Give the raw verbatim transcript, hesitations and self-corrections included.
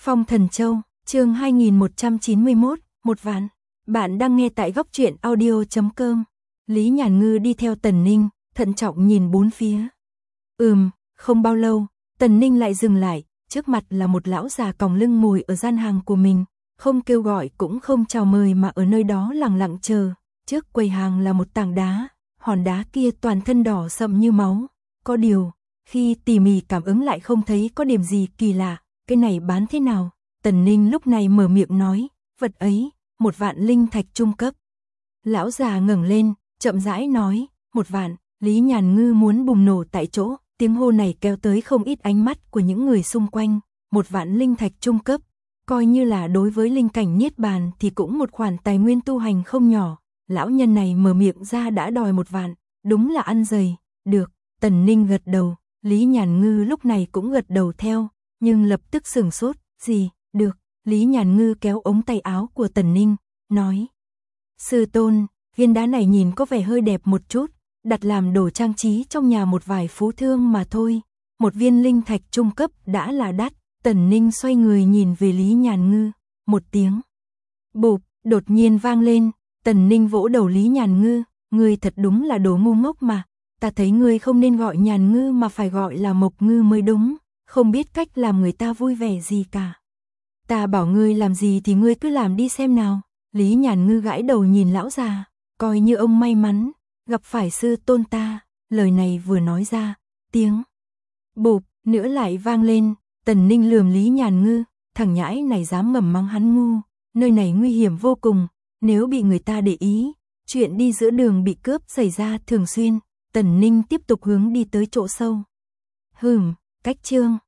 Phong Thần Châu, chương hai nghìn một trăm chín mươi mốt, một vạn. Bạn đang nghe tại góc truyện audio chấm com. Lý Nhàn Ngư đi theo Tần Ninh, thận trọng nhìn bốn phía. Ừm, không bao lâu, Tần Ninh lại dừng lại, trước mặt là một lão già còng lưng ngồi ở gian hàng của mình, không kêu gọi cũng không chào mời mà ở nơi đó lặng lặng chờ. Trước quầy hàng là một tảng đá, hòn đá kia toàn thân đỏ sậm như máu. Có điều, khi tỉ mỉ cảm ứng lại không thấy có điểm gì kỳ lạ. Cái này bán thế nào? Tần Ninh lúc này mở miệng nói, vật ấy, một vạn linh thạch trung cấp. Lão già ngẩng lên, chậm rãi nói, một vạn. Lý Nhàn Ngư muốn bùng nổ tại chỗ, tiếng hô này kéo tới không ít ánh mắt của những người xung quanh. Một vạn linh thạch trung cấp, coi như là đối với linh cảnh niết bàn thì cũng một khoản tài nguyên tu hành không nhỏ. Lão nhân này mở miệng ra đã đòi một vạn, đúng là ăn dày. Được, Tần Ninh gật đầu, Lý Nhàn Ngư lúc này cũng gật đầu theo, nhưng lập tức sửng sốt, gì, được. Lý Nhàn Ngư kéo ống tay áo của Tần Ninh, nói, sư tôn, viên đá này nhìn có vẻ hơi đẹp một chút, đặt làm đồ trang trí trong nhà một vài phú thương mà thôi. Một viên linh thạch trung cấp đã là đắt. Tần Ninh xoay người nhìn về Lý Nhàn Ngư, một tiếng bụp đột nhiên vang lên. Tần Ninh vỗ đầu Lý Nhàn Ngư, ngươi thật đúng là đồ ngu ngốc mà, ta thấy ngươi không nên gọi Nhàn Ngư mà phải gọi là Mộc Ngư mới đúng, không biết cách làm người ta vui vẻ gì cả. Ta bảo ngươi làm gì thì ngươi cứ làm đi xem nào. Lý Nhàn Ngư gãi đầu nhìn lão già, coi như ông may mắn gặp phải sư tôn ta. Lời này vừa nói ra, tiếng bụp nữa lại vang lên. Tần Ninh lườm Lý Nhàn Ngư, thằng nhãi này dám mầm mắng hắn ngu, nơi này nguy hiểm vô cùng, nếu bị người ta để ý, chuyện đi giữa đường bị cướp xảy ra thường xuyên. Tần Ninh tiếp tục hướng đi tới chỗ sâu. Hừm, cách chương